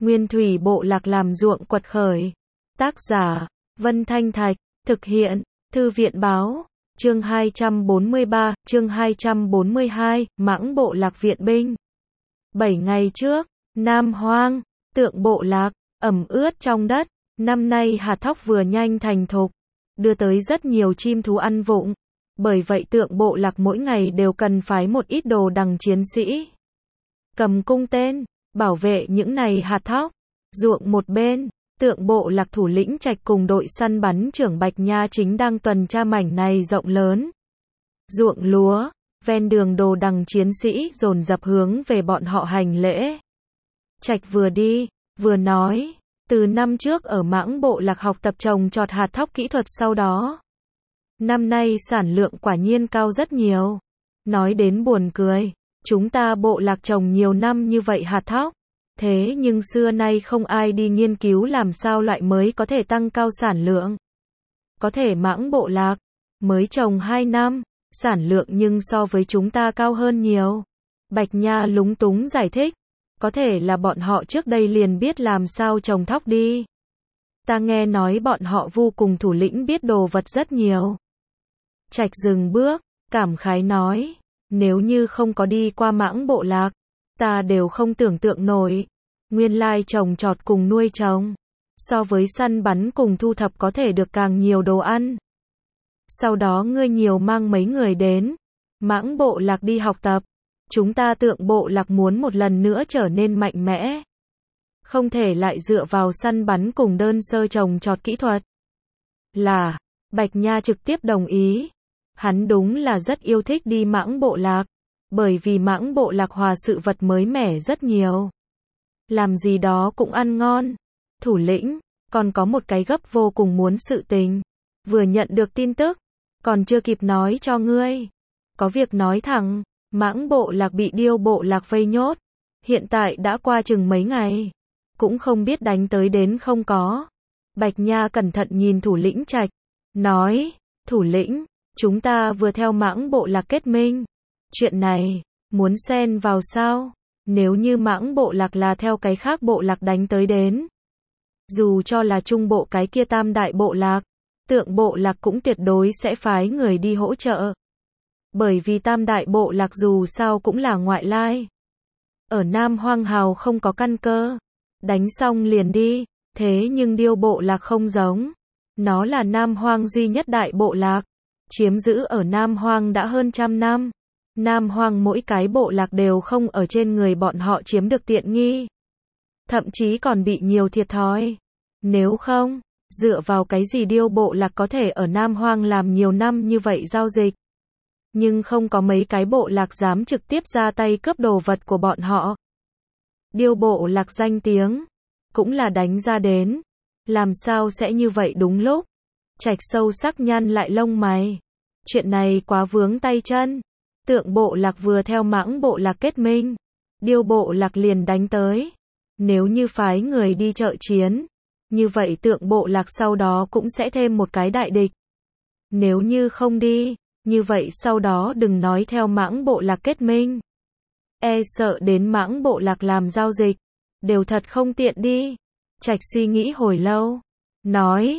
Nguyên thủy bộ lạc làm ruộng quật khởi. Tác giả, Vân Thanh Thạch, thực hiện, Thư viện báo, chương 243, chương 242, Mãng bộ lạc viện binh. 7 ngày trước, Nam Hoang, Tượng bộ lạc, ẩm ướt trong đất, năm nay hạt thóc vừa nhanh thành thục, đưa tới rất nhiều chim thú ăn vụng. Bởi vậy Tượng bộ lạc mỗi ngày đều cần phái một ít đồ đằng chiến sĩ cầm cung tên, bảo vệ những này hạt thóc. Ruộng một bên, Tượng bộ lạc thủ lĩnh Trạch cùng đội săn bắn trưởng Bạch Nha chính đang tuần tra mảnh này rộng lớn ruộng lúa, ven đường đồ đằng chiến sĩ dồn dập hướng về bọn họ hành lễ. Trạch vừa đi, vừa nói, từ năm trước ở Mãng bộ lạc học tập trồng trọt hạt thóc kỹ thuật, sau đó năm nay sản lượng quả nhiên cao rất nhiều. Nói đến buồn cười, chúng ta bộ lạc trồng nhiều năm như vậy hạt thóc, thế nhưng xưa nay không ai đi nghiên cứu làm sao loại mới có thể tăng cao sản lượng. Có thể Mãng bộ lạc mới trồng 2 năm, sản lượng nhưng so với chúng ta cao hơn nhiều. Bạch Nha lúng túng giải thích, có thể là bọn họ trước đây liền biết làm sao trồng thóc đi. Ta nghe nói bọn họ Vu cùng thủ lĩnh biết đồ vật rất nhiều. Trạch dừng bước, cảm khái nói, nếu như không có đi qua Mãng bộ lạc, ta đều không tưởng tượng nổi. Nguyên lai trồng trọt cùng nuôi trồng, so với săn bắn cùng thu thập có thể được càng nhiều đồ ăn. Sau đó ngươi nhiều mang mấy người đến Mãng bộ lạc đi học tập. Chúng ta Tượng bộ lạc muốn một lần nữa trở nên mạnh mẽ. Không thể lại dựa vào săn bắn cùng đơn sơ trồng trọt kỹ thuật. Là, Bạch Nha trực tiếp đồng ý. Hắn đúng là rất yêu thích đi Mãng bộ lạc, bởi vì Mãng bộ lạc hòa sự vật mới mẻ rất nhiều. Làm gì đó cũng ăn ngon. Thủ lĩnh, còn có một cái gấp vô cùng muốn sự tình. Vừa nhận được tin tức, còn chưa kịp nói cho ngươi. Có việc nói thẳng, Mãng bộ lạc bị Điêu bộ lạc vây nhốt. Hiện tại đã qua chừng mấy ngày, cũng không biết đánh tới đến không có. Bạch Nha cẩn thận nhìn thủ lĩnh Trạch, nói, thủ lĩnh, chúng ta vừa theo Mãng bộ lạc kết minh. Chuyện này, muốn xen vào sao? Nếu như Mãng bộ lạc là theo cái khác bộ lạc đánh tới đến, dù cho là trung bộ cái kia tam đại bộ lạc, Tượng bộ lạc cũng tuyệt đối sẽ phái người đi hỗ trợ. Bởi vì tam đại bộ lạc dù sao cũng là ngoại lai. Ở Nam Hoang Hào không có căn cơ. Đánh xong liền đi. Thế nhưng Điêu bộ lạc không giống. Nó là Nam Hoang duy nhất đại bộ lạc. Chiếm giữ ở Nam Hoang đã hơn 100 năm. Nam Hoang mỗi cái bộ lạc đều không ở trên người bọn họ chiếm được tiện nghi. Thậm chí còn bị nhiều thiệt thòi. Nếu không, dựa vào cái gì Điêu bộ lạc có thể ở Nam Hoang làm nhiều năm như vậy giao dịch. Nhưng không có mấy cái bộ lạc dám trực tiếp ra tay cướp đồ vật của bọn họ. Điêu bộ lạc danh tiếng, cũng là đánh ra đến. Làm sao sẽ như vậy đúng lúc? Trạch sâu sắc nhăn lại lông mày. Chuyện này quá vướng tay chân. Tượng bộ lạc vừa theo Mãng bộ lạc kết minh. Điêu bộ lạc liền đánh tới. Nếu như phái người đi trợ chiến, như vậy Tượng bộ lạc sau đó cũng sẽ thêm một cái đại địch. Nếu như không đi, như vậy sau đó đừng nói theo Mãng bộ lạc kết minh. E sợ đến Mãng bộ lạc làm giao dịch, đều thật không tiện đi. Trạch suy nghĩ hồi lâu, nói,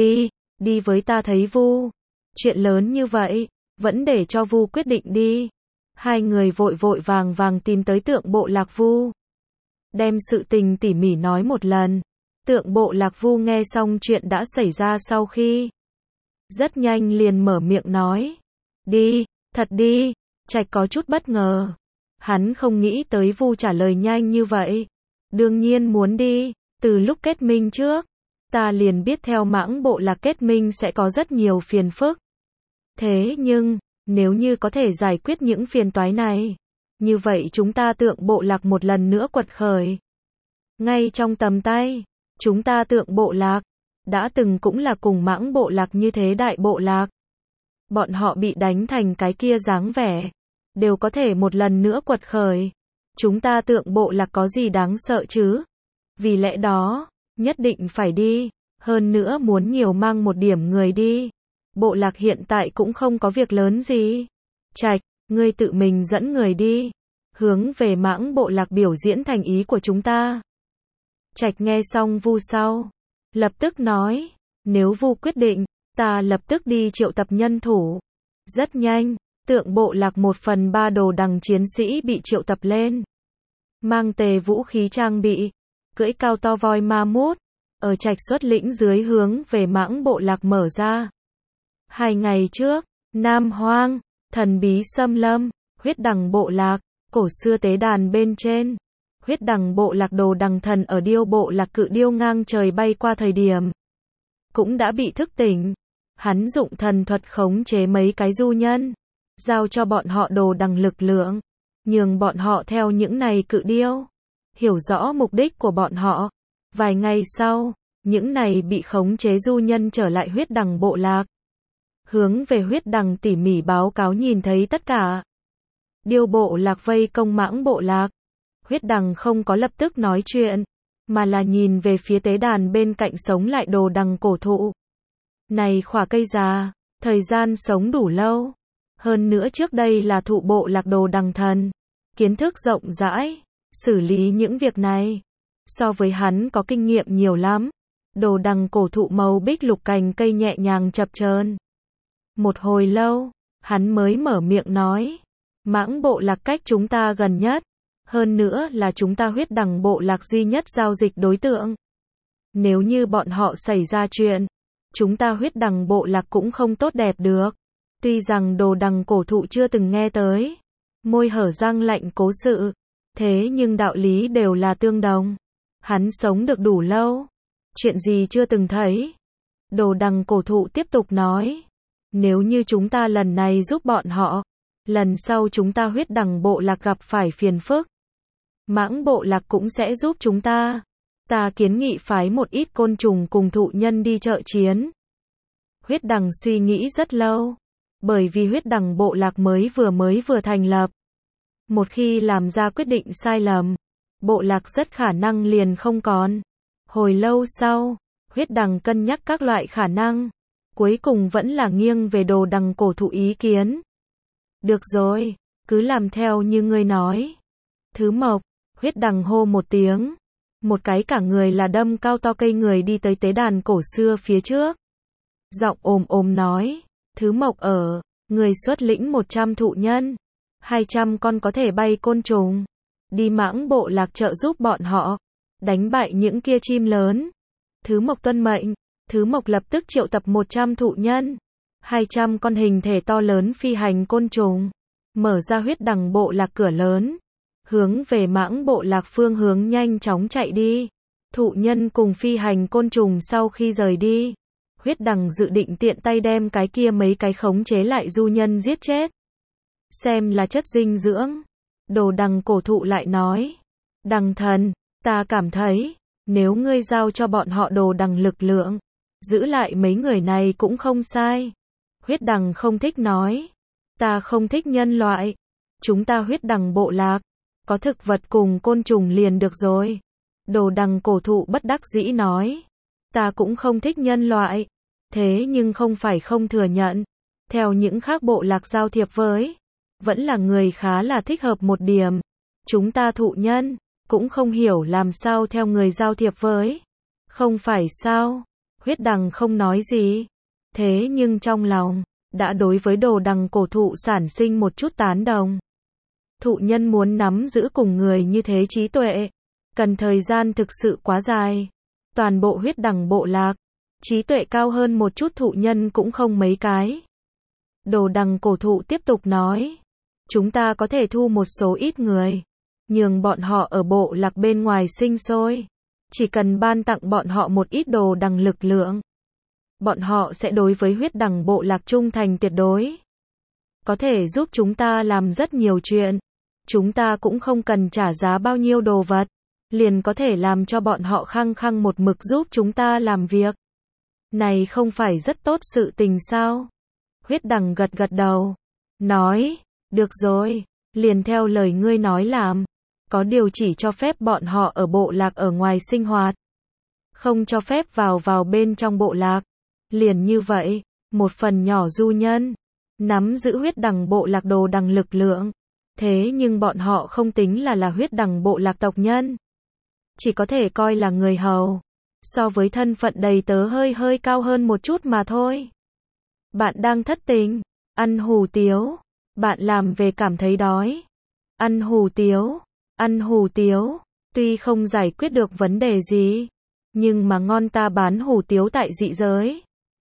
đi với ta thấy Vu. Chuyện lớn như vậy, vẫn để cho Vu quyết định đi. Hai người vội vội vàng vàng tìm tới Tượng bộ lạc Vu. Đem sự tình tỉ mỉ nói một lần. Tượng bộ lạc Vu nghe xong chuyện đã xảy ra sau khi. Rất nhanh liền mở miệng nói. Đi, thật đi. Trạch có chút bất ngờ. Hắn không nghĩ tới Vu trả lời nhanh như vậy. Đương nhiên muốn đi. Từ lúc kết minh trước, ta liền biết theo Mãng bộ lạc kết minh sẽ có rất nhiều phiền phức. Thế nhưng, nếu như có thể giải quyết những phiền toái này, như vậy chúng ta Tượng bộ lạc một lần nữa quật khởi. Ngay trong tầm tay, chúng ta Tượng bộ lạc, đã từng cũng là cùng Mãng bộ lạc như thế đại bộ lạc. Bọn họ bị đánh thành cái kia dáng vẻ, đều có thể một lần nữa quật khởi. Chúng ta Tượng bộ lạc có gì đáng sợ chứ? Vì lẽ đó, nhất định phải đi, hơn nữa muốn nhiều mang một điểm người đi. Bộ lạc hiện tại cũng không có việc lớn gì. Trạch, ngươi tự mình dẫn người đi, hướng về Mãng bộ lạc biểu diễn thành ý của chúng ta. Trạch nghe xong Vu sau, lập tức nói, nếu Vu quyết định, ta lập tức đi triệu tập nhân thủ. Rất nhanh, Tượng bộ lạc 1/3 đồ đằng chiến sĩ bị triệu tập lên. Mang tề vũ khí trang bị, cưỡi cao to voi ma mút, ở Trạch xuất lĩnh dưới hướng về Mãng bộ lạc mở ra. 2 ngày trước, Nam Hoang, thần bí xâm lâm, huyết đằng bộ lạc, cổ xưa tế đàn bên trên. Huyết đằng bộ lạc đồ đằng thần ở điêu bộ lạc cự điêu ngang trời bay qua thời điểm. Cũng đã bị thức tỉnh. Hắn dụng thần thuật khống chế mấy cái du nhân. Giao cho bọn họ đồ đằng lực lượng. Nhường bọn họ theo những này cự điêu. Hiểu rõ mục đích của bọn họ. Vài ngày sau, những này bị khống chế du nhân trở lại huyết đằng bộ lạc. Hướng về huyết đằng tỉ mỉ báo cáo nhìn thấy tất cả. Điêu bộ lạc vây công Mãng bộ lạc. Huyết đằng không có lập tức nói chuyện, mà là nhìn về phía tế đàn bên cạnh sống lại đồ đằng cổ thụ. Này khỏa cây già, thời gian sống đủ lâu. Hơn nữa trước đây là thụ bộ lạc đồ đằng thần. Kiến thức rộng rãi, xử lý những việc này. So với hắn có kinh nghiệm nhiều lắm. Đồ đằng cổ thụ màu bích lục cành cây nhẹ nhàng chập chờn. Một hồi lâu, hắn mới mở miệng nói. Mãng bộ lạc cách chúng ta gần nhất. Hơn nữa là chúng ta huyết đằng bộ lạc duy nhất giao dịch đối tượng. Nếu như bọn họ xảy ra chuyện, chúng ta huyết đằng bộ lạc cũng không tốt đẹp được. Tuy rằng đồ đằng cổ thụ chưa từng nghe tới, môi hở răng lạnh cố sự, thế nhưng đạo lý đều là tương đồng. Hắn sống được đủ lâu, chuyện gì chưa từng thấy. Đồ đằng cổ thụ tiếp tục nói, nếu như chúng ta lần này giúp bọn họ, lần sau chúng ta huyết đằng bộ lạc gặp phải phiền phức, Mãng bộ lạc cũng sẽ giúp chúng ta. Ta kiến nghị phái một ít côn trùng cùng thụ nhân đi trợ chiến. Huyết đằng suy nghĩ rất lâu, bởi vì huyết đằng bộ lạc mới vừa thành lập. Một khi làm ra quyết định sai lầm, bộ lạc rất khả năng liền không còn. Hồi lâu sau, huyết đằng cân nhắc các loại khả năng, cuối cùng vẫn là nghiêng về đồ đằng cổ thụ ý kiến. Được rồi, cứ làm theo như ngươi nói. Thứ Mộc, huyết đằng hô một tiếng. Một cái cả người là đâm cao to cây người đi tới tế đàn cổ xưa phía trước. Giọng ồm ồm nói, Thứ Mộc ở, người xuất lĩnh 100 thụ nhân, 200 con có thể bay côn trùng, đi Mãng bộ lạc trợ giúp bọn họ, đánh bại những kia chim lớn. Thứ Mộc tuân mệnh, Thứ Mộc lập tức triệu tập 100 thụ nhân, 200 con hình thể to lớn phi hành côn trùng, mở ra huyết đằng bộ lạc cửa lớn, hướng về Mãng bộ lạc phương hướng nhanh chóng chạy đi. Thụ nhân cùng phi hành côn trùng sau khi rời đi, huyết đằng dự định tiện tay đem cái kia mấy cái khống chế lại du nhân giết chết. Xem là chất dinh dưỡng. Đồ đằng cổ thụ lại nói, đằng thần, ta cảm thấy, nếu ngươi giao cho bọn họ đồ đằng lực lượng, giữ lại mấy người này cũng không sai. Huyết đằng không thích nói, ta không thích nhân loại, chúng ta huyết đằng bộ lạc, có thực vật cùng côn trùng liền được rồi. Đồ đằng cổ thụ bất đắc dĩ nói, ta cũng không thích nhân loại, thế nhưng không phải không thừa nhận, theo những khác bộ lạc giao thiệp với, vẫn là người khá là thích hợp một điểm. Chúng ta thụ nhân, cũng không hiểu làm sao theo người giao thiệp với. Không phải sao? Huyết đằng không nói gì. Thế nhưng trong lòng, đã đối với đồ đằng cổ thụ sản sinh một chút tán đồng. Thụ nhân muốn nắm giữ cùng người như thế trí tuệ, cần thời gian thực sự quá dài. Toàn bộ huyết đằng bộ lạc, trí tuệ cao hơn một chút thụ nhân cũng không mấy cái. Đồ đằng cổ thụ tiếp tục nói, chúng ta có thể thu một số ít người, nhường bọn họ ở bộ lạc bên ngoài sinh sôi. Chỉ cần ban tặng bọn họ một ít đồ đằng lực lượng, bọn họ sẽ đối với huyết đằng bộ lạc trung thành tuyệt đối. Có thể giúp chúng ta làm rất nhiều chuyện. Chúng ta cũng không cần trả giá bao nhiêu đồ vật, liền có thể làm cho bọn họ khăng khăng một mực giúp chúng ta làm việc. Này không phải rất tốt sự tình sao? Huyết đằng gật gật đầu, nói, được rồi, liền theo lời ngươi nói làm. Có điều chỉ cho phép bọn họ ở bộ lạc ở ngoài sinh hoạt, không cho phép vào bên trong bộ lạc. Liền như vậy, một phần nhỏ du nhân, nắm giữ huyết đằng bộ lạc đồ đằng lực lượng. Thế nhưng bọn họ không tính là huyết đằng bộ lạc tộc nhân. chỉ có thể coi là người hầu. So với thân phận đầy tớ hơi cao hơn một chút mà thôi. Bạn đang thất tình, ăn hủ tiếu, bạn làm về cảm thấy đói. Ăn hủ tiếu, tuy không giải quyết được vấn đề gì, nhưng mà ngon ta bán hủ tiếu tại dị giới.